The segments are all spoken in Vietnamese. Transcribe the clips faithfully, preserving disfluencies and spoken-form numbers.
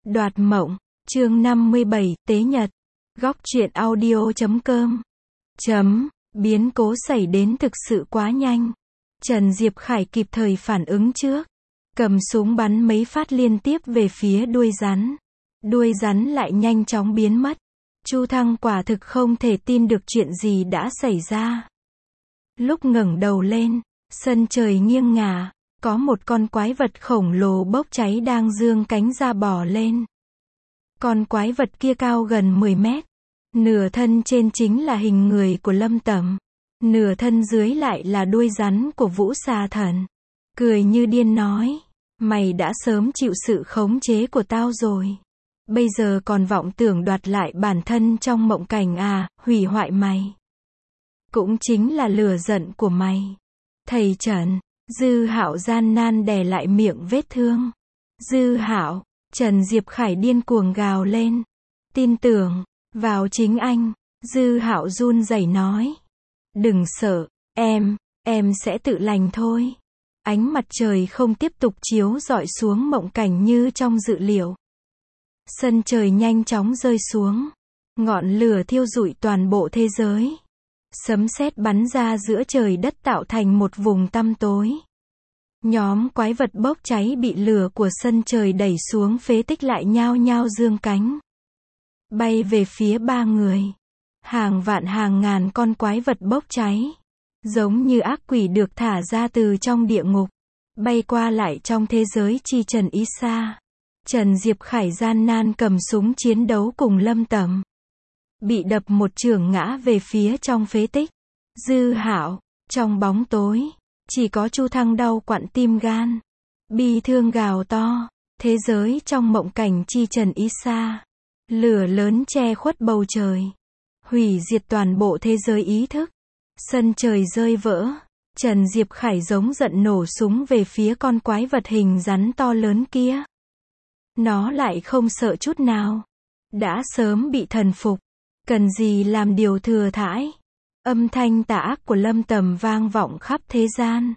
Đoạt mộng, chương năm mươi bảy, Tế Nhật. Góc truyện audio chấm com. Chấm, biến cố xảy đến thực sự quá nhanh. Trần Diệp Khải kịp thời phản ứng trước. Cầm súng bắn mấy phát liên tiếp về phía đuôi rắn. Đuôi rắn lại nhanh chóng biến mất. Chu Thăng quả thực không thể tin được chuyện gì đã xảy ra. Lúc ngẩng đầu lên, sân trời nghiêng ngả, có một con quái vật khổng lồ bốc cháy đang giương cánh ra bò lên. Con quái vật kia cao gần mười mét. Nửa thân trên chính là hình người của Lâm Tẩm. Nửa thân dưới lại là đuôi rắn của Vũ Xà Thần. Cười như điên nói, mày đã sớm chịu sự khống chế của tao rồi. Bây giờ còn vọng tưởng đoạt lại bản thân trong mộng cảnh à, hủy hoại mày. Cũng chính là lửa giận của mày. Thầy Trần, Dư Hạo gian nan đè lại miệng vết thương. Dư Hạo, Trần Diệp Khải điên cuồng gào lên. Tin tưởng vào chính anh. Dư Hạo run rẩy nói. Đừng sợ, em, em sẽ tự lành thôi. Ánh mặt trời không tiếp tục chiếu rọi xuống mộng cảnh như trong dự liệu. Sân trời nhanh chóng rơi xuống. Ngọn lửa thiêu rụi toàn bộ thế giới. Sấm sét bắn ra giữa trời đất tạo thành một vùng tăm tối. Nhóm quái vật bốc cháy bị lửa của sân trời đẩy xuống phế tích lại nhao nhao giương cánh. Bay về phía ba người. Hàng vạn hàng ngàn con quái vật bốc cháy. Giống như ác quỷ được thả ra từ trong địa ngục. Bay qua lại trong thế giới chi trần ý xa. Trần Diệp Khải gian nan cầm súng chiến đấu cùng Lâm Tẩm. Bị đập một chưởng ngã về phía trong phế tích. Dư Hạo, trong bóng tối, chỉ có Chu Thăng đau quặn tim gan. Bi thương gào to, thế giới trong mộng cảnh chi trần ý xa. Lửa lớn che khuất bầu trời. Hủy diệt toàn bộ thế giới ý thức. Sân trời rơi vỡ. Trần Diệp Khải giống giận nổ súng về phía con quái vật hình rắn to lớn kia. Nó lại không sợ chút nào. Đã sớm bị thần phục. Cần gì làm điều thừa thãi. Âm thanh tà ác của Lâm Tầm vang vọng khắp thế gian.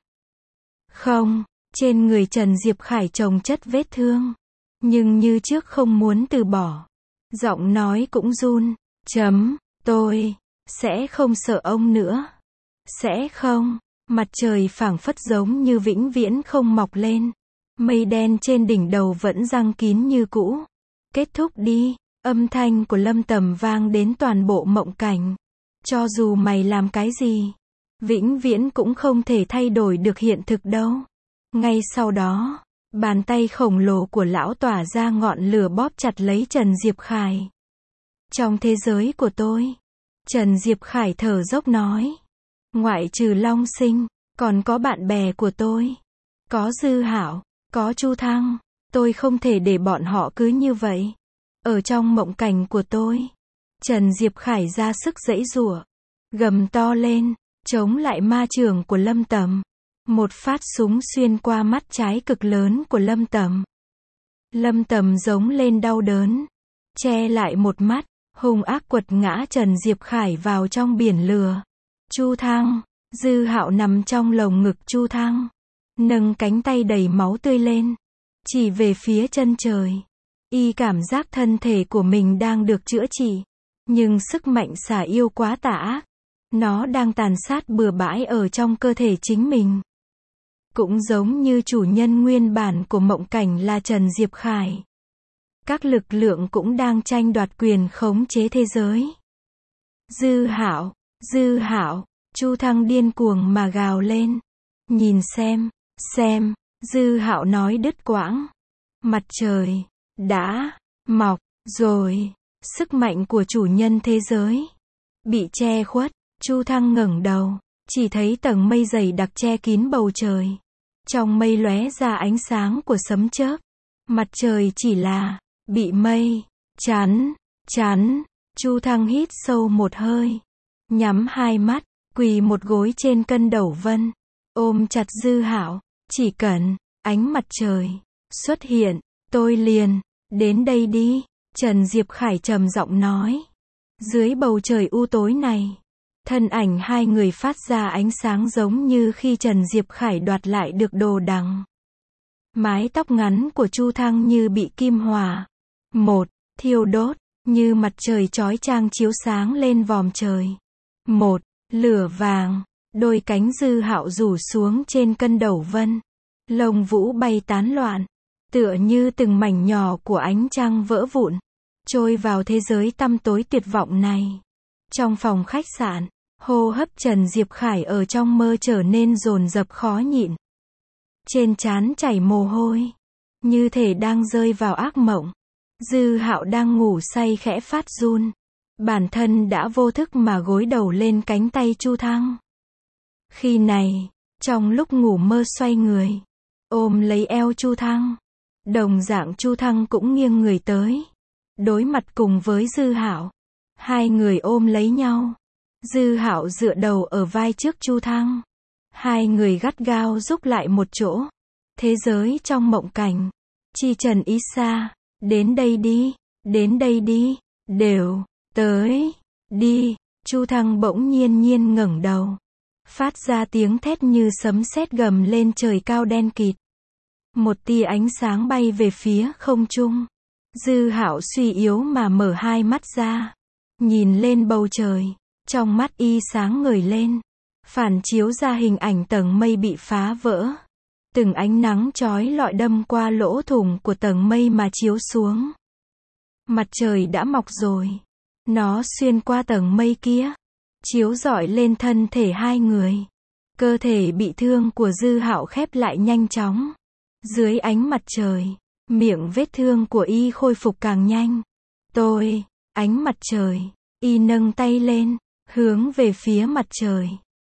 Không, trên người Trần Diệp Khải chồng chất vết thương. Nhưng như trước không muốn từ bỏ. Giọng nói cũng run. Chấm, tôi sẽ không sợ ông nữa. Sẽ không. Mặt trời phảng phất giống như vĩnh viễn không mọc lên. Mây đen trên đỉnh đầu vẫn giăng kín như cũ. Kết thúc đi. Âm thanh của Lâm Tầm vang đến toàn bộ mộng cảnh. Cho dù mày làm cái gì, vĩnh viễn cũng không thể thay đổi được hiện thực đâu. Ngay sau đó, bàn tay khổng lồ của lão tỏa ra ngọn lửa bóp chặt lấy Trần Diệp Khải. Trong thế giới của tôi, Trần Diệp Khải thở dốc nói. Ngoại trừ Long Sinh, còn có bạn bè của tôi. Có Dư Hạo, có Chu Thăng. Tôi không thể để bọn họ cứ như vậy. Ở trong mộng cảnh của tôi, Trần Diệp Khải ra sức giãy giụa, gầm to lên, chống lại ma chưởng của Lâm Tẩm. Một phát súng xuyên qua mắt trái cực lớn của Lâm Tẩm. Lâm Tẩm giống lên đau đớn, che lại một mắt, hung ác quật ngã Trần Diệp Khải vào trong biển lửa. Chu Thăng, Dư Hạo nằm trong lồng ngực Chu Thăng, nâng cánh tay đầy máu tươi lên, chỉ về phía chân trời. Y cảm giác thân thể của mình đang được chữa trị. Nhưng sức mạnh xả yêu quá tà ác. Nó đang tàn sát bừa bãi ở trong cơ thể chính mình. Cũng giống như chủ nhân nguyên bản của mộng cảnh là Trần Diệp Khải. Các lực lượng cũng đang tranh đoạt quyền khống chế thế giới. Dư Hạo, Dư Hạo, Chu Thăng điên cuồng mà gào lên. Nhìn xem, xem, Dư Hạo nói đứt quãng. Mặt trời đã mọc rồi. Sức mạnh của chủ nhân thế giới bị che khuất. Chu Thăng ngẩng đầu, chỉ thấy tầng mây dày đặc che kín bầu trời. Trong mây lóe ra ánh sáng của sấm chớp. Mặt trời chỉ là bị mây chắn, chắn. Chu Thăng hít sâu một hơi, nhắm hai mắt, quỳ một gối trên cân đẩu vân, ôm chặt Dư Hạo. Chỉ cần ánh mặt trời xuất hiện, tôi liền đến đây đi. Trần Diệp Khải trầm giọng nói. Dưới bầu trời u tối này, thân ảnh hai người phát ra ánh sáng giống như khi Trần Diệp Khải đoạt lại được đồ đằng. Mái tóc ngắn của Chu Thăng như bị kim hỏa. Một, thiêu đốt, như mặt trời chói chang chiếu sáng lên vòm trời. Một, lửa vàng, đôi cánh Dư Hạo rủ xuống trên cân đầu vân. Lông vũ bay tán loạn, tựa như từng mảnh nhỏ của ánh trăng vỡ vụn, trôi vào thế giới tăm tối tuyệt vọng này. Trong phòng khách sạn, hô hấp Trần Diệp Khải ở trong mơ trở nên dồn dập khó nhịn. Trên trán chảy mồ hôi, như thể đang rơi vào ác mộng. Dư Hạo đang ngủ say khẽ phát run. Bản thân đã vô thức mà gối đầu lên cánh tay Chu Thăng. Khi này, trong lúc ngủ mơ xoay người, ôm lấy eo Chu Thăng. Đồng dạng Chu Thăng cũng nghiêng người tới, đối mặt cùng với Dư Hạo. Hai người ôm lấy nhau. Dư Hạo dựa đầu ở vai trước Chu Thăng. Hai người gắt gao rúc lại một chỗ. Thế giới trong mộng cảnh. Chi Trần Ý Sa, đến đây đi, đến đây đi, đều, tới, đi. Chu Thăng bỗng nhiên nhiên ngẩng đầu, phát ra tiếng thét như sấm sét gầm lên trời cao đen kịt. Một tia ánh sáng bay về phía không trung. Dư Hạo suy yếu mà mở hai mắt ra, nhìn lên bầu trời, trong mắt y sáng ngời lên, phản chiếu ra hình ảnh tầng mây bị phá vỡ. Từng ánh nắng chói lọi đâm qua lỗ thủng của tầng mây mà chiếu xuống. Mặt trời đã mọc rồi. Nó xuyên qua tầng mây kia, chiếu rọi lên thân thể hai người. Cơ thể bị thương của Dư Hạo khép lại nhanh chóng. Dưới ánh mặt trời, miệng vết thương của y khôi phục càng nhanh. Tôi, ánh mặt trời, y nâng tay lên, hướng về phía mặt trời.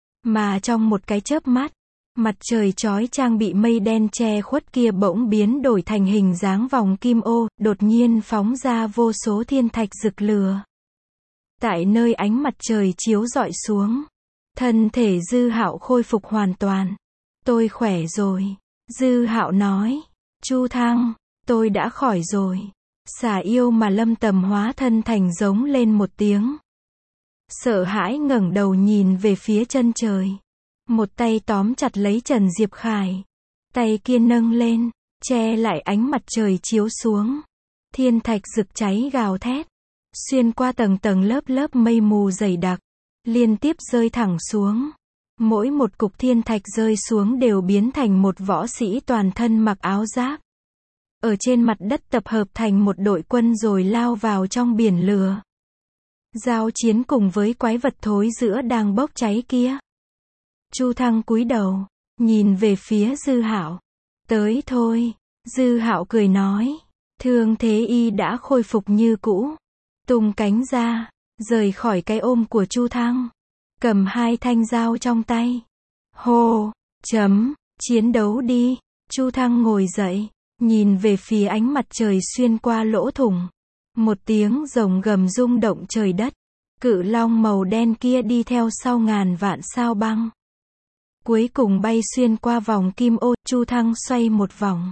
Mà trong một cái chớp mắt, mặt trời chói chang bị mây đen che khuất kia bỗng biến đổi thành hình dáng vòng kim ô, đột nhiên phóng ra vô số thiên thạch rực lửa. Tại nơi ánh mặt trời chiếu rọi xuống, thân thể Dư Hạo khôi phục hoàn toàn. Tôi khỏe rồi. Dư Hạo nói. Chu Thăng, tôi đã khỏi rồi. Xà yêu mà Lâm Tầm hóa thân thành giống lên một tiếng. Sợ hãi ngẩng đầu nhìn về phía chân trời. Một tay tóm chặt lấy Trần Diệp Khải. Tay kia nâng lên, che lại ánh mặt trời chiếu xuống. Thiên thạch rực cháy gào thét, xuyên qua tầng tầng lớp lớp mây mù dày đặc, liên tiếp rơi thẳng xuống. Mỗi một cục thiên thạch rơi xuống đều biến thành một võ sĩ toàn thân mặc áo giáp. Ở trên mặt đất tập hợp thành một đội quân rồi lao vào trong biển lửa. Giao chiến cùng với quái vật thối giữa đang bốc cháy kia. Chu Thăng cúi đầu, nhìn về phía Dư Hạo. Tới thôi. Dư Hạo cười nói. Thương thế y đã khôi phục như cũ. Tung cánh ra, rời khỏi cái ôm của Chu Thăng. Cầm hai thanh dao trong tay. Hô, chấm, chiến đấu đi. Chu Thăng ngồi dậy, nhìn về phía ánh mặt trời xuyên qua lỗ thủng. Một tiếng rồng gầm rung động trời đất. Cự long màu đen kia đi theo sau ngàn vạn sao băng. Cuối cùng bay xuyên qua vòng kim ô. Chu Thăng xoay một vòng,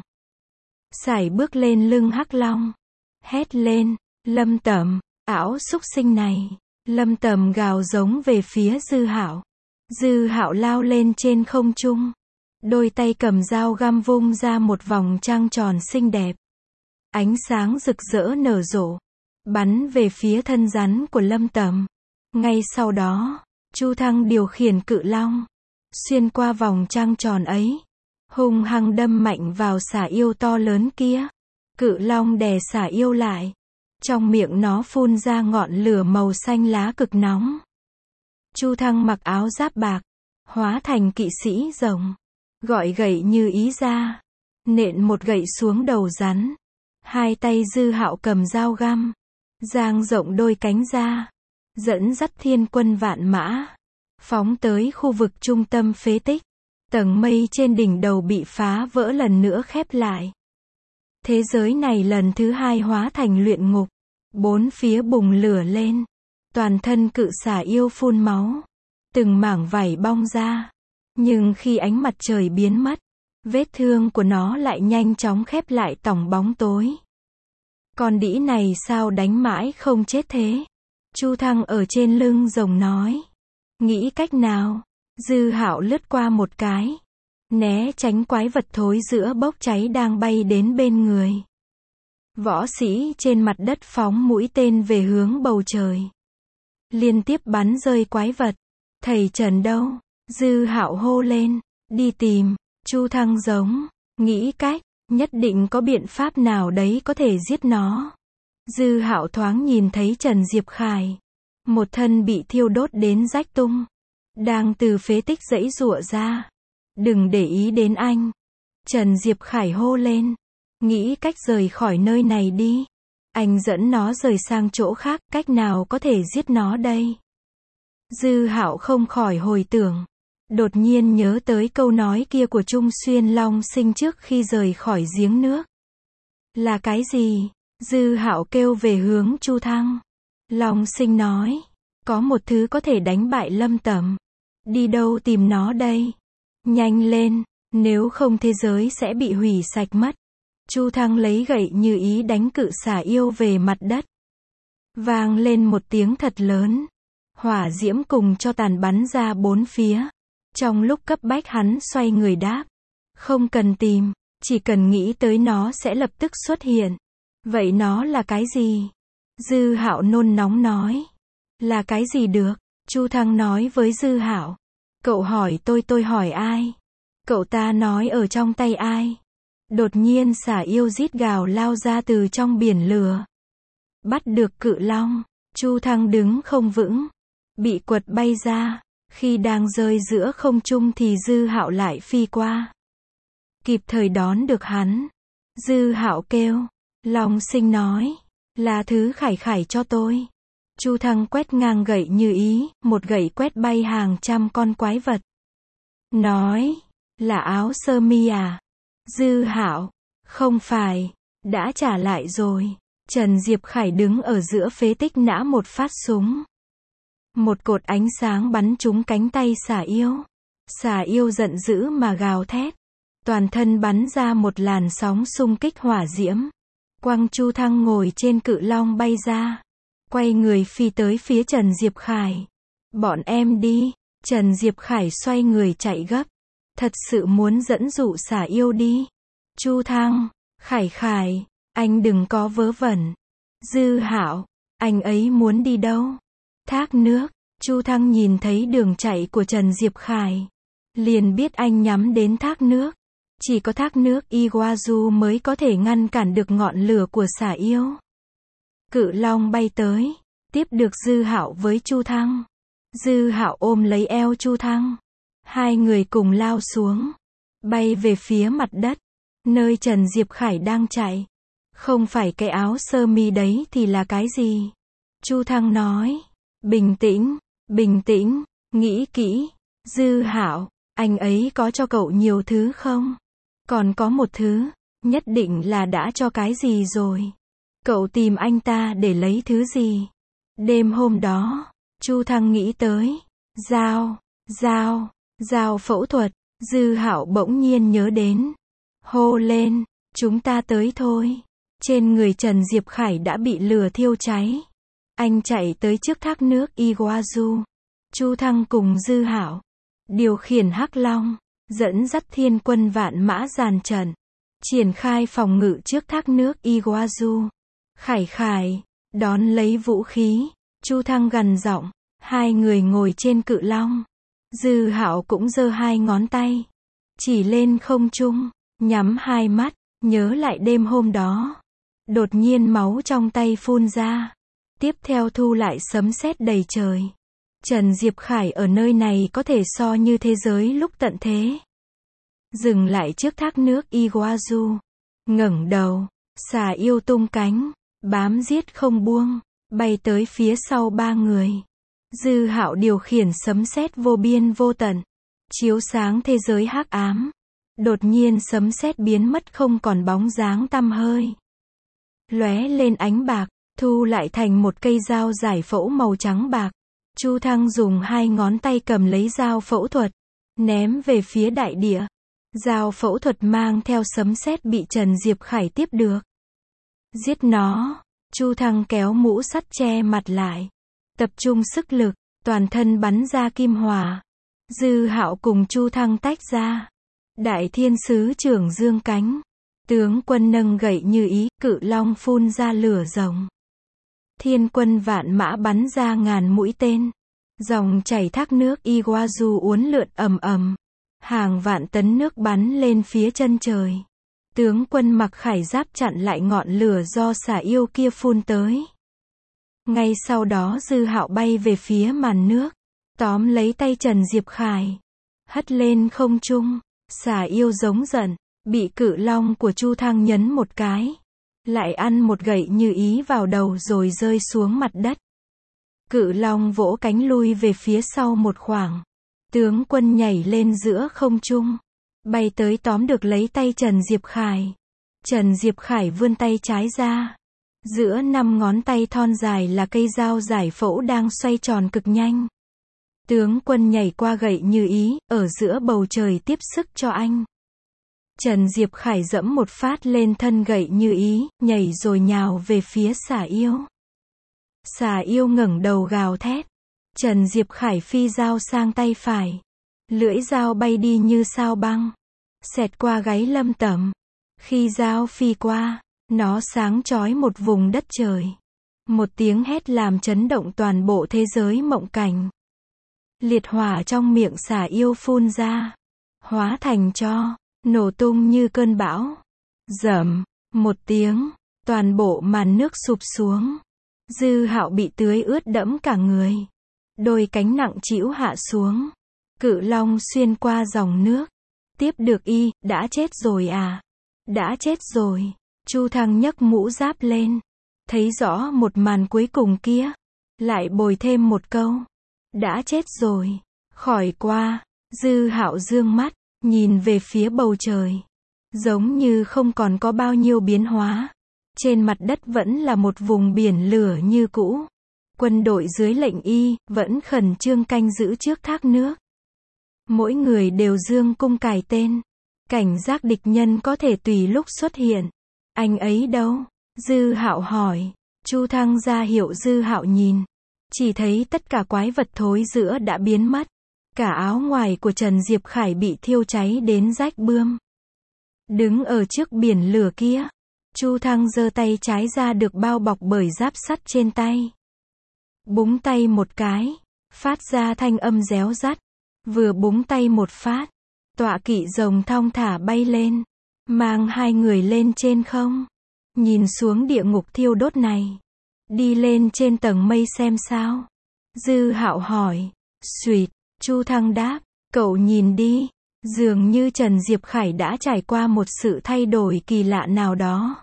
sải bước lên lưng hắc long, hét lên. Lâm Tầm, ảo xúc sinh này. Lâm Tầm gào giống về phía Dư Hạo. Dư Hạo lao lên trên không trung, đôi tay cầm dao găm vung ra một vòng trăng tròn xinh đẹp. Ánh sáng rực rỡ nở rộ, bắn về phía thân rắn của Lâm Tầm. Ngay sau đó, Chu Thăng điều khiển cự long, xuyên qua vòng trăng tròn ấy, hung hăng đâm mạnh vào xà yêu to lớn kia. Cự long đè xà yêu lại. Trong miệng nó phun ra ngọn lửa màu xanh lá cực nóng. Chu Thăng mặc áo giáp bạc, hóa thành kỵ sĩ rồng, gọi gậy như ý ra, nện một gậy xuống đầu rắn. Hai tay Dư Hạo cầm dao găm, dang rộng đôi cánh ra, dẫn dắt thiên quân vạn mã, phóng tới khu vực trung tâm phế tích. Tầng mây trên đỉnh đầu bị phá vỡ lần nữa khép lại. Thế giới này lần thứ hai hóa thành luyện ngục. Bốn phía bùng lửa lên. Toàn thân cự xà yêu phun máu. Từng mảng vảy bong ra. Nhưng khi ánh mặt trời biến mất, vết thương của nó lại nhanh chóng khép lại tỏng bóng tối. Con đĩ này sao đánh mãi không chết thế? Chu Thăng ở trên lưng rồng nói. Nghĩ cách nào? Dư Hạo lướt qua một cái, né tránh quái vật thối giữa bốc cháy đang bay đến bên người. Võ sĩ trên mặt đất phóng mũi tên về hướng bầu trời. Liên tiếp bắn rơi quái vật. Thầy Trần đâu? Dư Hạo hô lên. Đi tìm. Chu Thăng giống. Nghĩ cách. Nhất định có biện pháp nào đấy có thể giết nó. Dư Hạo thoáng nhìn thấy Trần Diệp Khải. Một thân bị thiêu đốt đến rách tung. Đang từ phế tích giãy giụa ra. Đừng để ý đến anh. Trần Diệp Khải hô lên. Nghĩ cách rời khỏi nơi này đi. Anh dẫn nó rời sang chỗ khác, cách nào có thể giết nó đây? Dư Hạo không khỏi hồi tưởng. Đột nhiên nhớ tới câu nói kia của Trung Xuyên Long Sinh trước khi rời khỏi giếng nước. Là cái gì? Dư Hạo kêu về hướng Chu Thăng. Long Sinh nói. Có một thứ có thể đánh bại Lâm Tẩm. Đi đâu tìm nó đây? Nhanh lên, nếu không thế giới sẽ bị hủy sạch mất. Chu Thăng lấy gậy như ý đánh cự xà yêu về mặt đất. Vang lên một tiếng thật lớn. Hỏa diễm cùng cho tàn bắn ra bốn phía. Trong lúc cấp bách hắn xoay người đáp. Không cần tìm, chỉ cần nghĩ tới nó sẽ lập tức xuất hiện. Vậy nó là cái gì? Dư Hạo nôn nóng nói. Là cái gì được? Chu Thăng nói với Dư Hạo. Cậu hỏi tôi tôi hỏi ai? Cậu ta nói ở trong tay ai? Đột nhiên xà yêu rít gào lao ra từ trong biển lửa. Bắt được cự long. Chu Thăng đứng không vững. Bị quật bay ra. Khi đang rơi giữa không trung thì Dư Hạo lại phi qua. Kịp thời đón được hắn. Dư Hạo kêu. Long Sinh nói. Là thứ Khải Khải cho tôi. Chu Thăng quét ngang gậy như ý, một gậy quét bay hàng trăm con quái vật. Nói. Là áo sơ mi à? Dư Hạo. Không phải. Đã trả lại rồi. Trần Diệp Khải đứng ở giữa phế tích nã một phát súng. Một cột ánh sáng bắn trúng cánh tay xà yêu. Xà yêu giận dữ mà gào thét. Toàn thân bắn ra một làn sóng xung kích hỏa diễm. Quang Chu Thăng ngồi trên cự long bay ra. Quay người phi tới phía Trần Diệp Khải. Bọn em đi. Trần Diệp Khải xoay người chạy gấp. Thật sự muốn dẫn dụ xà yêu đi. Chu Thăng. Khải Khải. Anh đừng có vớ vẩn. Dư Hạo. Anh ấy muốn đi đâu? Thác nước. Chu Thăng nhìn thấy đường chạy của Trần Diệp Khải. Liền biết anh nhắm đến thác nước. Chỉ có thác nước Iguazu mới có thể ngăn cản được ngọn lửa của xà yêu. Cự long bay tới. Tiếp được Dư Hạo với Chu Thăng. Dư Hạo ôm lấy eo Chu Thăng. Hai người cùng lao xuống. Bay về phía mặt đất. Nơi Trần Diệp Khải đang chạy. Không phải cái áo sơ mi đấy thì là cái gì? Chu Thăng nói. Bình tĩnh, bình tĩnh, nghĩ kỹ. Dư Hạo, anh ấy có cho cậu nhiều thứ không? Còn có một thứ, nhất định là đã cho cái gì rồi. Cậu tìm anh ta để lấy thứ gì? Đêm hôm đó, Chu Thăng nghĩ tới. Dao, dao, dao phẫu thuật. Dư Hạo bỗng nhiên nhớ đến. Hô lên, chúng ta tới thôi. Trên người Trần Diệp Khải đã bị lửa thiêu cháy. Anh chạy tới trước thác nước Iguazu. Chu Thăng cùng Dư Hạo điều khiển Hắc Long, dẫn dắt thiên quân vạn mã dàn trận, triển khai phòng ngự trước thác nước Iguazu. Khải Khải, đón lấy vũ khí. Chu Thăng gằn giọng. Hai người ngồi trên cự long. Dư Hạo cũng giơ hai ngón tay, chỉ lên không trung, nhắm hai mắt, nhớ lại đêm hôm đó. Đột nhiên máu trong tay phun ra. Tiếp theo thu lại sấm sét đầy trời. Trần Diệp Khải ở nơi này có thể so như thế giới lúc tận thế. Dừng lại trước thác nước Iguazu. Ngẩng đầu. Xà yêu tung cánh. Bám giết không buông. Bay tới phía sau ba người. Dư Hạo điều khiển sấm sét vô biên vô tận. Chiếu sáng thế giới hắc ám. Đột nhiên sấm sét biến mất không còn bóng dáng tăm hơi. Lóe lên ánh bạc. Thu lại thành một cây dao giải phẫu màu trắng bạc. Chu Thăng dùng hai ngón tay cầm lấy dao phẫu thuật. Ném về phía đại địa. Dao phẫu thuật mang theo sấm sét bị Trần Diệp Khải tiếp được. Giết nó. Chu Thăng kéo mũ sắt che mặt lại. Tập trung sức lực. Toàn thân bắn ra kim hỏa. Dư Hạo cùng Chu Thăng tách ra. Đại thiên sứ trưởng dương cánh. Tướng quân nâng gậy như ý, cự long phun ra lửa rồng. Thiên quân vạn mã bắn ra ngàn mũi tên. Dòng chảy thác nước Iguazu uốn lượn ầm ầm. Hàng vạn tấn nước bắn lên phía chân trời. Tướng quân mặc khải giáp chặn lại ngọn lửa do xà yêu kia phun tới. Ngay sau đó Dư Hạo bay về phía màn nước, tóm lấy tay Trần Diệp Khải, hất lên không trung. Xà yêu giống giận, bị cự long của Chu Thăng nhấn một cái, lại ăn một gậy như ý vào đầu rồi rơi xuống mặt đất. Cự long vỗ cánh lui về phía sau một khoảng. Tướng quân nhảy lên giữa không trung, bay tới tóm được lấy tay Trần Diệp Khải. Trần Diệp Khải vươn tay trái ra. Giữa năm ngón tay thon dài là cây dao giải phẫu đang xoay tròn cực nhanh. Tướng quân nhảy qua gậy như ý, ở giữa bầu trời tiếp sức cho anh. Trần Diệp Khải dẫm một phát lên thân gậy như ý, nhảy rồi nhào về phía xà yêu. Xà yêu ngẩng đầu gào thét. Trần Diệp Khải phi dao sang tay phải. Lưỡi dao bay đi như sao băng, xẹt qua gáy Lâm Tẩm. Khi dao phi qua, nó sáng chói một vùng đất trời. Một tiếng hét làm chấn động toàn bộ thế giới mộng cảnh. Liệt hỏa trong miệng xà yêu phun ra, hóa thành tro, nổ tung như cơn bão. Rầm, một tiếng, toàn bộ màn nước sụp xuống. Dư Hạo bị tưới ướt đẫm cả người. Đôi cánh nặng trĩu hạ xuống. Cự long xuyên qua dòng nước. Tiếp được y, đã chết rồi à? Đã chết rồi. Chu Thăng nhấc mũ giáp lên. Thấy rõ một màn cuối cùng kia. Lại bồi thêm một câu. Đã chết rồi. Khỏi qua. Dư Hạo dương mắt, nhìn về phía bầu trời. Giống như không còn có bao nhiêu biến hóa. Trên mặt đất vẫn là một vùng biển lửa như cũ. Quân đội dưới lệnh y, vẫn khẩn trương canh giữ trước thác nước. Mỗi người đều dương cung cài tên. Cảnh giác địch nhân có thể tùy lúc xuất hiện. Anh ấy đâu? Dư Hạo hỏi. Chu Thăng ra hiệu Dư Hạo nhìn. Chỉ thấy tất cả quái vật thối giữa đã biến mất. Cả áo ngoài của Trần Diệp Khải bị thiêu cháy đến rách bươm. Đứng ở trước biển lửa kia, Chu Thăng giơ tay trái ra được bao bọc bởi giáp sắt trên tay. Búng tay một cái, phát ra thanh âm réo rắt. Vừa búng tay một phát, tọa kỵ rồng thong thả bay lên, mang hai người lên trên không. Nhìn xuống địa ngục thiêu đốt này. Đi lên trên tầng mây xem sao? Dư Hạo hỏi. Xuỵt, Chu Thăng đáp. Cậu nhìn đi. Dường như Trần Diệp Khải đã trải qua một sự thay đổi kỳ lạ nào đó.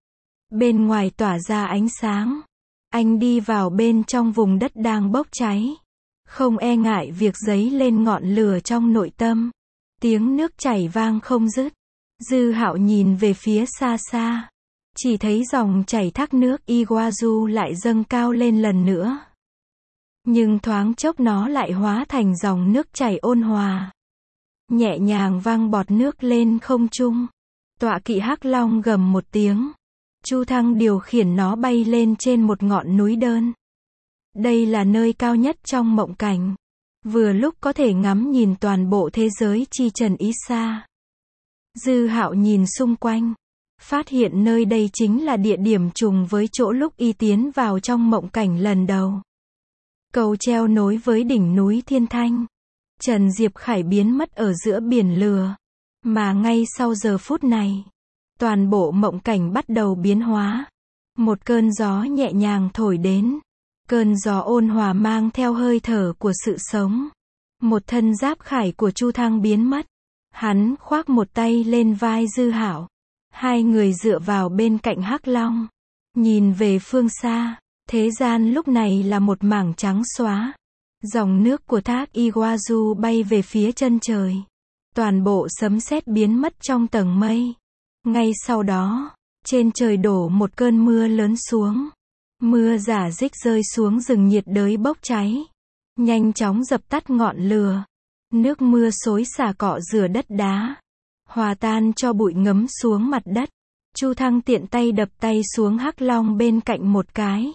Bên ngoài tỏa ra ánh sáng. Anh đi vào bên trong vùng đất đang bốc cháy. Không e ngại việc dấy lên ngọn lửa trong nội tâm. Tiếng nước chảy vang không dứt. Dư Hạo nhìn về phía xa xa. Chỉ thấy dòng chảy thác nước Iguazu lại dâng cao lên lần nữa. Nhưng thoáng chốc nó lại hóa thành dòng nước chảy ôn hòa. Nhẹ nhàng vang bọt nước lên không trung. Tọa kỵ Hắc Long gầm một tiếng. Chu Thăng điều khiển nó bay lên trên một ngọn núi đơn. Đây là nơi cao nhất trong mộng cảnh. Vừa lúc có thể ngắm nhìn toàn bộ thế giới chi trần ý xa. Dư Hạo nhìn xung quanh. Phát hiện nơi đây chính là địa điểm trùng với chỗ lúc y tiến vào trong mộng cảnh lần đầu. Cầu treo nối với đỉnh núi Thiên Thanh. Trần Diệp Khải biến mất ở giữa biển lửa. Mà ngay sau giờ phút này, toàn bộ mộng cảnh bắt đầu biến hóa. Một cơn gió nhẹ nhàng thổi đến. Cơn gió ôn hòa mang theo hơi thở của sự sống. Một thân giáp khải của Chu Thăng biến mất. Hắn khoác một tay lên vai Dư Hạo. Hai người dựa vào bên cạnh Hắc Long. Nhìn về phương xa, thế gian lúc này là một mảng trắng xóa. Dòng nước của thác Iguazu bay về phía chân trời. Toàn bộ sấm sét biến mất trong tầng mây. Ngay sau đó, trên trời đổ một cơn mưa lớn xuống. Mưa rả rích rơi xuống rừng nhiệt đới bốc cháy. Nhanh chóng dập tắt ngọn lửa. Nước mưa xối xả cọ rửa đất đá. Hòa tan cho bụi ngấm xuống mặt đất. Chu Thăng tiện tay đập tay xuống Hắc Long bên cạnh một cái.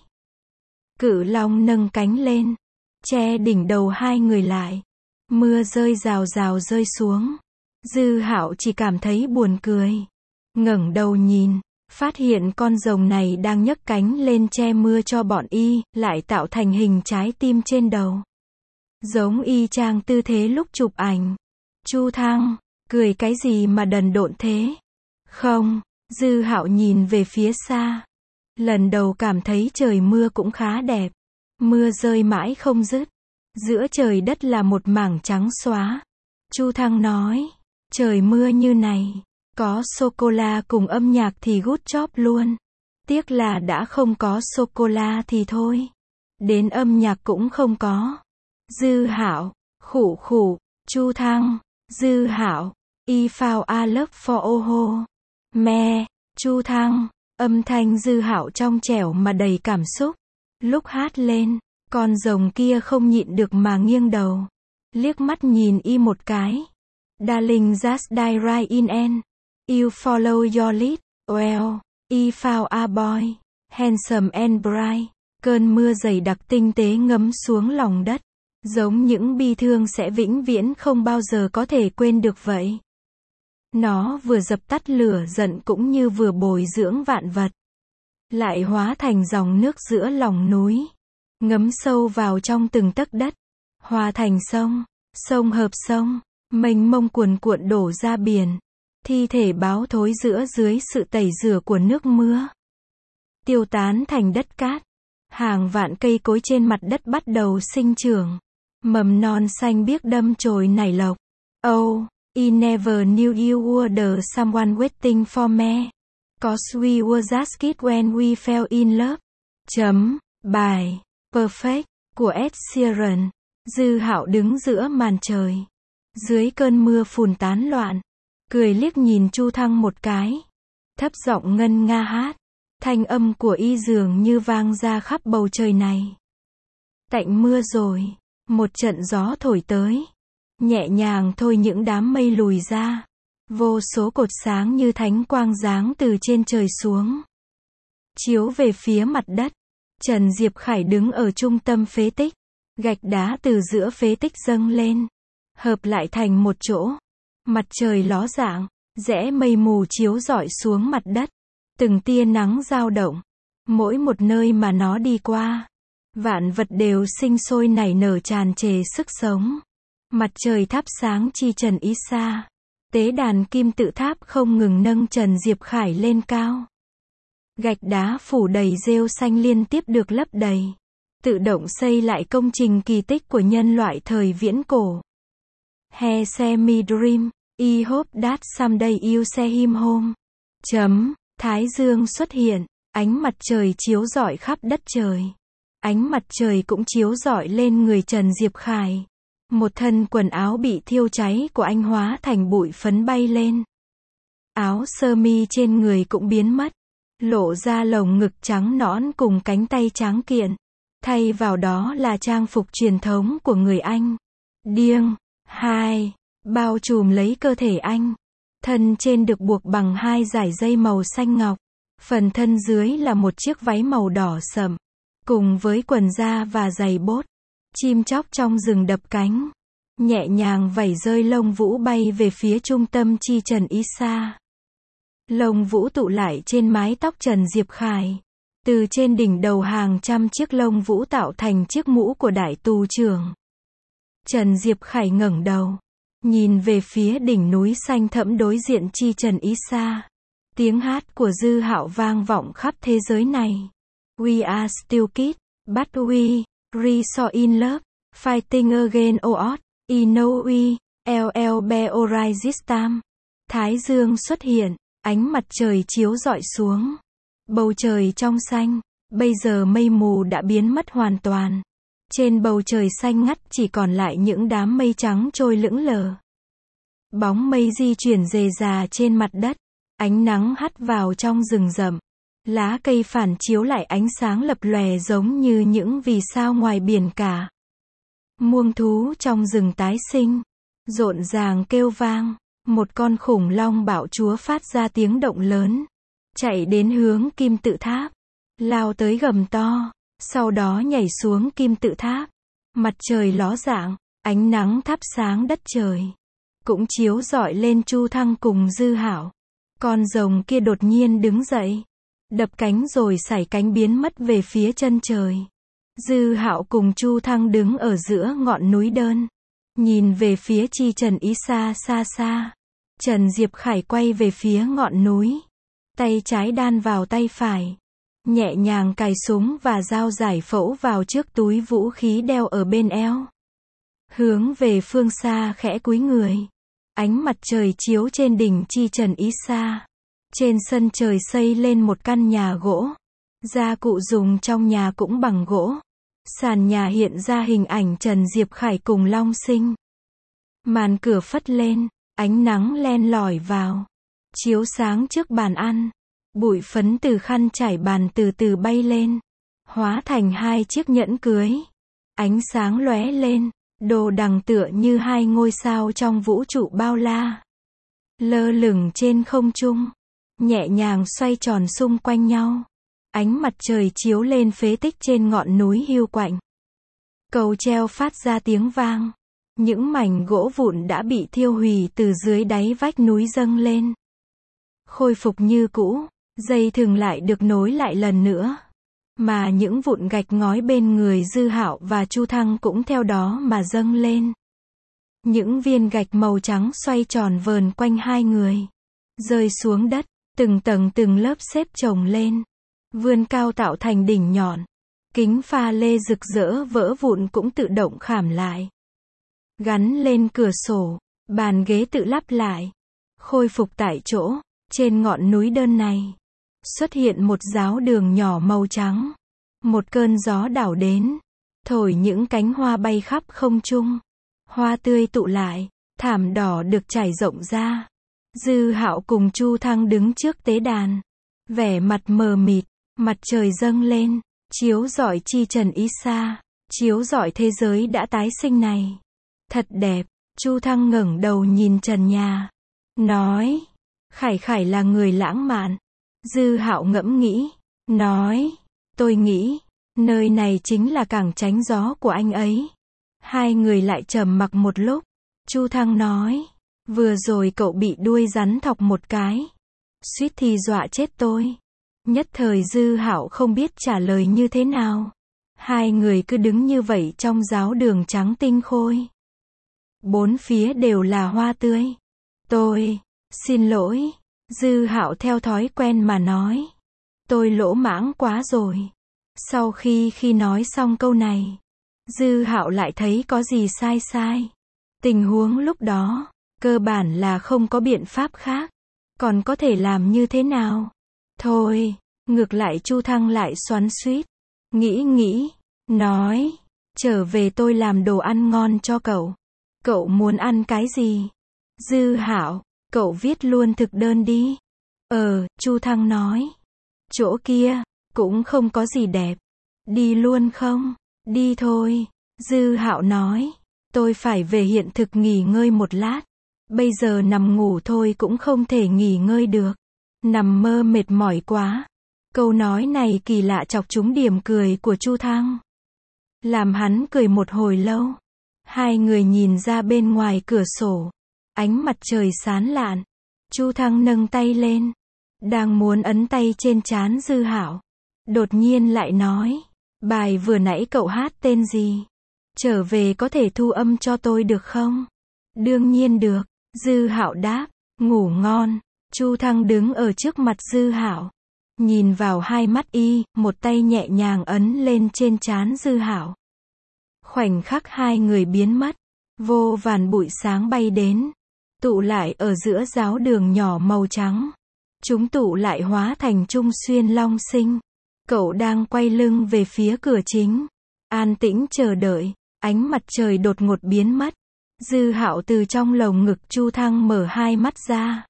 Cự long nâng cánh lên, che đỉnh đầu hai người lại. Mưa rơi rào rào rơi xuống. Dư Hạo chỉ cảm thấy buồn cười. ngẩng đầu nhìn, phát hiện con rồng này đang nhấc cánh lên che mưa cho bọn y, lại tạo thành hình trái tim trên đầu. Giống y chang tư thế lúc chụp ảnh. Chu Thăng, cười cái gì mà đần độn thế? Không, Dư Hạo nhìn về phía xa. Lần đầu cảm thấy trời mưa cũng khá đẹp. Mưa rơi mãi không dứt. Giữa trời đất là một mảng trắng xóa. Chu Thăng nói, trời mưa như này, có sô-cô-la cùng âm nhạc thì good job luôn. Tiếc là đã không có sô-cô-la thì thôi. Đến âm nhạc cũng không có. Dư Hạo, khụ khụ, Chu Thăng, Dư Hạo, I found a love for Oho. Me, Chu Thăng, âm thanh Dư Hạo trong trẻo mà đầy cảm xúc. Lúc hát lên, con rồng kia không nhịn được mà nghiêng đầu. Liếc mắt nhìn y một cái. Darling just die right in end. You follow your lead. Well, I found a boy. Handsome and bright. Cơn mưa dày đặc tinh tế ngấm xuống lòng đất. Giống những bi thương sẽ vĩnh viễn không bao giờ có thể quên được vậy. Nó vừa dập tắt lửa giận cũng như vừa bồi dưỡng vạn vật. Lại hóa thành dòng nước giữa lòng núi. Ngấm sâu vào trong từng tấc đất. Hòa thành sông. Sông hợp sông. Mênh mông cuồn cuộn đổ ra biển. Thi thể báo thối giữa dưới sự tẩy rửa của nước mưa. Tiêu tán thành đất cát. Hàng vạn cây cối trên mặt đất bắt đầu sinh trưởng. Mầm non xanh biếc đâm chồi nảy lộc. Oh, I never knew you were the someone waiting for me. Cause we were just kids when we fell in love. Chấm, bài, Perfect, của Ed Sheeran. Dư Hạo đứng giữa màn trời. Dưới cơn mưa phùn tán loạn. Cười liếc nhìn Chu Thăng một cái. Thấp giọng ngân nga hát. Thanh âm của y dường như vang ra khắp bầu trời này. Tạnh mưa rồi. Một trận gió thổi tới. Nhẹ nhàng thôi những đám mây lùi ra. Vô số cột sáng như thánh quang giáng từ trên trời xuống. Chiếu về phía mặt đất. Trần Diệp Khải đứng ở trung tâm phế tích. Gạch đá từ giữa phế tích dâng lên. Hợp lại thành một chỗ. Mặt trời ló dạng. Rẽ mây mù chiếu rọi xuống mặt đất. Từng tia nắng dao động. Mỗi một nơi mà nó đi qua. Vạn vật đều sinh sôi nảy nở tràn trề sức sống. Mặt trời thắp sáng chi trần ý xa. Tế đàn kim tự tháp không ngừng nâng Trần Diệp Khải lên cao. Gạch đá phủ đầy rêu xanh liên tiếp được lấp đầy. Tự động xây lại công trình kỳ tích của nhân loại thời viễn cổ. He se me dream, I hope that someday you see him home. Chấm, Thái Dương xuất hiện, ánh mặt trời chiếu rọi khắp đất trời. Ánh mặt trời cũng chiếu rọi lên người Trần Diệp Khải. Một thân quần áo bị thiêu cháy của anh hóa thành bụi phấn bay lên. Áo sơ mi trên người cũng biến mất. Lộ ra lồng ngực trắng nõn cùng cánh tay tráng kiện. Thay vào đó là trang phục truyền thống của người Anh. Điêng, hai, bao trùm lấy cơ thể anh. Thân trên được buộc bằng hai dải dây màu xanh ngọc. Phần thân dưới là một chiếc váy màu đỏ sậm. Cùng với quần da và giày bốt. Chim chóc trong rừng đập cánh. Nhẹ nhàng vẩy rơi lông vũ bay về phía trung tâm chi trần ý xa. Lông vũ tụ lại trên mái tóc Trần Diệp Khải. Từ trên đỉnh đầu hàng trăm chiếc lông vũ tạo thành chiếc mũ của đại tù trưởng. Trần Diệp Khải ngẩng đầu. Nhìn về phía đỉnh núi xanh thẫm đối diện chi trần ý xa. Tiếng hát của Dư Hạo vang vọng khắp thế giới này. We are still kids, but we, re so in love, fighting again odds, I know we, L L B Orizistam. Thái Dương xuất hiện, ánh mặt trời chiếu rọi xuống. Bầu trời trong xanh, bây giờ mây mù đã biến mất hoàn toàn. Trên bầu trời xanh ngắt chỉ còn lại những đám mây trắng trôi lững lờ. Bóng mây di chuyển rề rà trên mặt đất. Ánh nắng hắt vào trong rừng rậm. Lá cây phản chiếu lại ánh sáng lập lòe giống như những vì sao ngoài biển cả. Muông thú trong rừng tái sinh. Rộn ràng kêu vang. Một con khủng long bạo chúa phát ra tiếng động lớn. Chạy đến hướng kim tự tháp. Lao tới gầm to. Sau đó nhảy xuống kim tự tháp. Mặt trời ló dạng. Ánh nắng thắp sáng đất trời. Cũng chiếu rọi lên Chu Thăng cùng Dư Hạo. Con rồng kia đột nhiên đứng dậy, đập cánh rồi sải cánh biến mất về phía chân trời. Dư Hạo cùng Chu Thăng đứng ở giữa ngọn núi đơn, nhìn về phía Chi Trần Ý xa xa xa. Trần Diệp Khải quay về phía ngọn núi, tay trái đan vào tay phải, nhẹ nhàng cài súng và dao giải phẫu vào trước túi vũ khí đeo ở bên eo. Hướng về phương xa khẽ cúi người. Ánh mặt trời chiếu trên đỉnh Chi Trần Ý xa. Trên sân trời xây lên một căn nhà gỗ. Gia cụ dùng trong nhà cũng bằng gỗ. Sàn nhà hiện ra hình ảnh Trần Diệp Khải cùng Long Sinh. Màn cửa phất lên, ánh nắng len lỏi vào, chiếu sáng trước bàn ăn. Bụi phấn từ khăn trải bàn từ từ bay lên, hóa thành hai chiếc nhẫn cưới. Ánh sáng lóe lên, đồ đằng tựa như hai ngôi sao trong vũ trụ bao la, lơ lửng trên không trung, nhẹ nhàng xoay tròn xung quanh nhau. Ánh mặt trời chiếu lên phế tích trên ngọn núi hiu quạnh. Cầu treo phát ra tiếng vang. Những mảnh gỗ vụn đã bị thiêu hủy từ dưới đáy vách núi dâng lên, khôi phục như cũ. Dây thừng lại được nối lại lần nữa, mà những vụn gạch ngói bên người Dư Hạo và Chu Thăng cũng theo đó mà dâng lên. Những viên gạch màu trắng xoay tròn vờn quanh hai người, rơi xuống đất, từng tầng từng lớp xếp chồng lên, vươn cao tạo thành đỉnh nhọn. Kính pha lê rực rỡ vỡ vụn cũng tự động khảm lại, gắn lên cửa sổ. Bàn ghế tự lắp lại, khôi phục tại chỗ. Trên ngọn núi đơn này xuất hiện một giáo đường nhỏ màu trắng. Một cơn gió đảo đến, thổi những cánh hoa bay khắp không trung. Hoa tươi tụ lại, thảm đỏ được trải rộng ra. Dư Hạo cùng Chu Thăng đứng trước tế đàn, vẻ mặt mờ mịt. Mặt trời dâng lên, chiếu rọi Chi Trần Ý xa, chiếu rọi thế giới đã tái sinh này. Thật đẹp. Chu Thăng ngẩng đầu nhìn trần nhà, nói, Khải Khải là người lãng mạn. Dư Hạo ngẫm nghĩ, nói, tôi nghĩ, nơi này chính là cảng tránh gió của anh ấy. Hai người lại trầm mặc một lúc. Chu Thăng nói, vừa rồi cậu bị đuôi rắn thọc một cái, suýt thì dọa chết tôi. Nhất thời Dư Hạo không biết trả lời như thế nào. Hai người cứ đứng như vậy trong giáo đường trắng tinh khôi. Bốn phía đều là hoa tươi. Tôi, xin lỗi. Dư Hạo theo thói quen mà nói. Tôi lỗ mãng quá rồi. Sau khi khi nói xong câu này, Dư Hạo lại thấy có gì sai sai. Tình huống lúc đó, cơ bản là không có biện pháp khác. Còn có thể làm như thế nào? Thôi, ngược lại Chu Thăng lại xoắn xuýt, nghĩ nghĩ, nói, trở về tôi làm đồ ăn ngon cho cậu. Cậu muốn ăn cái gì? Dư Hạo, cậu viết luôn thực đơn đi. Ờ, Chu Thăng nói. Chỗ kia, cũng không có gì đẹp. Đi luôn không? Đi thôi. Dư Hạo nói. Tôi phải về hiện thực nghỉ ngơi một lát. Bây giờ nằm ngủ thôi cũng không thể nghỉ ngơi được. Nằm mơ mệt mỏi quá. Câu nói này kỳ lạ chọc trúng điểm cười của Chu Thăng, làm hắn cười một hồi lâu. Hai người nhìn ra bên ngoài cửa sổ. Ánh mặt trời sáng lạn. Chu Thăng nâng tay lên, đang muốn ấn tay trên trán Dư Hạo. Đột nhiên lại nói, bài vừa nãy cậu hát tên gì? Trở về có thể thu âm cho tôi được không? Đương nhiên được. Dư Hạo đáp, ngủ ngon. Chu Thăng đứng ở trước mặt Dư Hạo, nhìn vào hai mắt y, một tay nhẹ nhàng ấn lên trên trán Dư Hạo. Khoảnh khắc hai người biến mất, vô vàn bụi sáng bay đến, tụ lại ở giữa giáo đường nhỏ màu trắng. Chúng tụ lại hóa thành Trung Xuyên Long Sinh. Cậu đang quay lưng về phía cửa chính, an tĩnh chờ đợi. Ánh mặt trời đột ngột biến mất. Dư Hạo từ trong lồng ngực Chu Thăng mở hai mắt ra.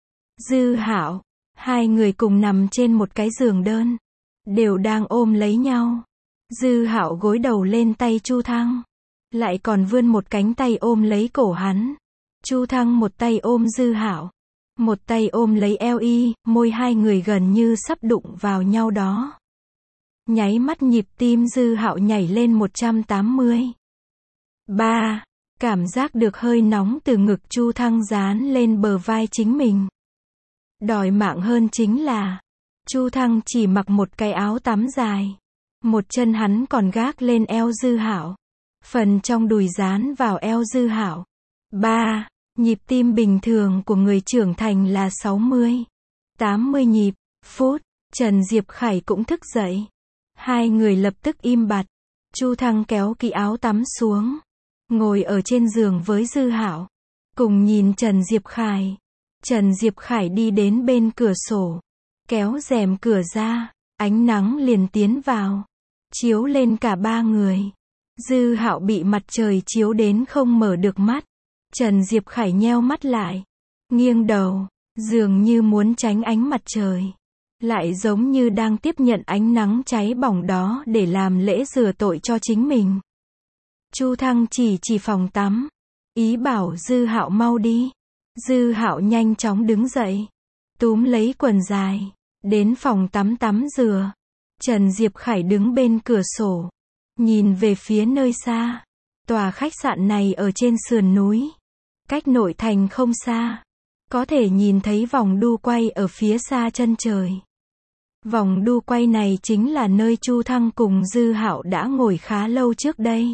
Dư Hạo, hai người cùng nằm trên một cái giường đơn, đều đang ôm lấy nhau. Dư Hạo gối đầu lên tay Chu Thăng, lại còn vươn một cánh tay ôm lấy cổ hắn. Chu Thăng một tay ôm Dư Hạo, một tay ôm lấy eo y, môi hai người gần như sắp đụng vào nhau đó. Nháy mắt nhịp tim Dư Hạo nhảy lên một trăm tám mươi. ba. Cảm giác được hơi nóng từ ngực Chu Thăng dán lên bờ vai chính mình. Đòi mạng hơn chính là, Chu Thăng chỉ mặc một cái áo tắm dài. Một chân hắn còn gác lên eo Dư Hạo. Phần trong đùi dán vào eo Dư Hạo. ba. Nhịp tim bình thường của người trưởng thành là sáu mươi, tám mươi nhịp, phút. Trần Diệp Khải cũng thức dậy. Hai người lập tức im bặt. Chu Thăng kéo kỹ áo tắm xuống. Ngồi ở trên giường với Dư Hạo. Cùng nhìn Trần Diệp Khải. Trần Diệp Khải đi đến bên cửa sổ. Kéo rèm cửa ra. Ánh nắng liền tiến vào. Chiếu lên cả ba người. Dư Hạo bị mặt trời chiếu đến không mở được mắt. Trần Diệp Khải nheo mắt lại. Nghiêng đầu. Dường như muốn tránh ánh mặt trời. Lại giống như đang tiếp nhận ánh nắng cháy bỏng đó để làm lễ rửa tội cho chính mình. Chu Thăng chỉ chỉ phòng tắm. Ý bảo Dư Hạo mau đi. Dư Hạo nhanh chóng đứng dậy. Túm lấy quần dài. Đến phòng tắm tắm rửa. Trần Diệp Khải đứng bên cửa sổ. Nhìn về phía nơi xa. Tòa khách sạn này ở trên sườn núi. Cách nội thành không xa. Có thể nhìn thấy vòng đu quay ở phía xa chân trời. Vòng đu quay này chính là nơi Chu Thăng cùng Dư Hạo đã ngồi khá lâu trước đây.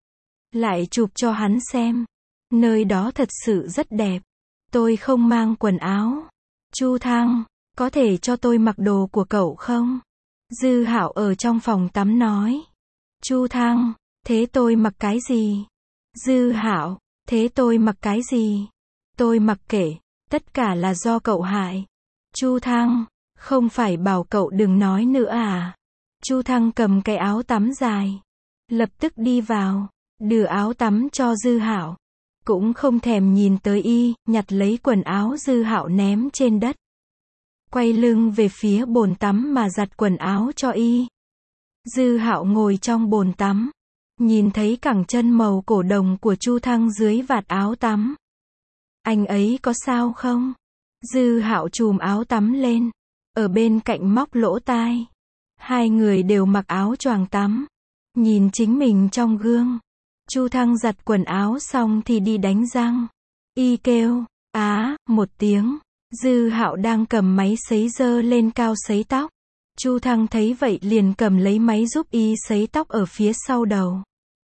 Lại chụp cho hắn xem. Nơi đó thật sự rất đẹp. Tôi không mang quần áo. Chu Thăng, có thể cho tôi mặc đồ của cậu không? Dư Hạo ở trong phòng tắm nói. Chu Thăng, thế tôi mặc cái gì? Dư Hạo, thế tôi mặc cái gì? Tôi mặc kệ, tất cả là do cậu hại. Chu Thăng, không phải bảo cậu đừng nói nữa à? Chu Thăng cầm cái áo tắm dài. Lập tức đi vào. Đưa áo tắm cho Dư Hạo. Cũng không thèm nhìn tới y, nhặt lấy quần áo Dư Hạo ném trên đất. Quay lưng về phía bồn tắm mà giặt quần áo cho y. Dư Hạo ngồi trong bồn tắm. Nhìn thấy cẳng chân màu cổ đồng của Chu Thăng dưới vạt áo tắm. Anh ấy có sao không? Dư Hạo chùm áo tắm lên. Ở bên cạnh móc lỗ tai. Hai người đều mặc áo choàng tắm. Nhìn chính mình trong gương. Chu Thăng giặt quần áo xong thì đi đánh răng. Y kêu, á, một tiếng. Dư Hạo đang cầm máy sấy dơ lên cao sấy tóc. Chu Thăng thấy vậy liền cầm lấy máy giúp y sấy tóc ở phía sau đầu.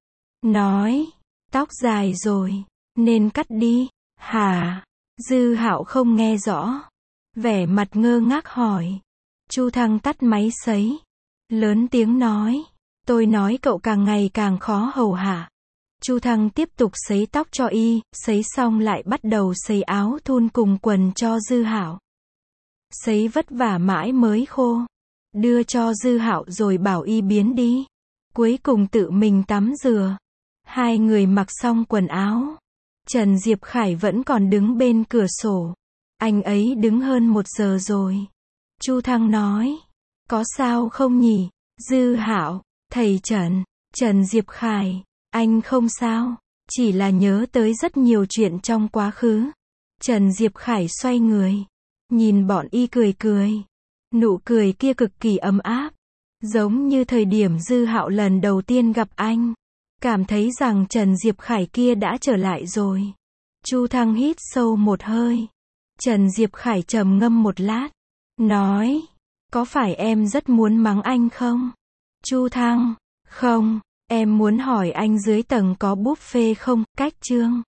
Nói, tóc dài rồi, nên cắt đi. Hả? Dư Hạo không nghe rõ. Vẻ mặt ngơ ngác hỏi. Chu Thăng tắt máy sấy. Lớn tiếng nói. Tôi nói cậu càng ngày càng khó hầu hạ. Chu Thăng tiếp tục sấy tóc cho y, sấy xong lại bắt đầu sấy áo thun cùng quần cho Dư Hạo. Sấy vất vả mãi mới khô. Đưa cho Dư Hạo rồi bảo y biến đi. Cuối cùng tự mình tắm rửa. Hai người mặc xong quần áo. Trần Diệp Khải vẫn còn đứng bên cửa sổ. Anh ấy đứng hơn một giờ rồi. Chu Thăng nói. Có sao không nhỉ? Dư Hạo, thầy Trần, Trần Diệp Khải. Anh không sao. Chỉ là nhớ tới rất nhiều chuyện trong quá khứ. Trần Diệp Khải xoay người. Nhìn bọn y cười cười. Nụ cười kia cực kỳ ấm áp. Giống như thời điểm Dư Hạo lần đầu tiên gặp anh. Cảm thấy rằng Trần Diệp Khải kia đã trở lại rồi. Chu Thăng hít sâu một hơi. Trần Diệp Khải trầm ngâm một lát. Nói. Có phải em rất muốn mắng anh không? Chu Thăng. Không. Em muốn hỏi anh dưới tầng có buffet không? Cách chương.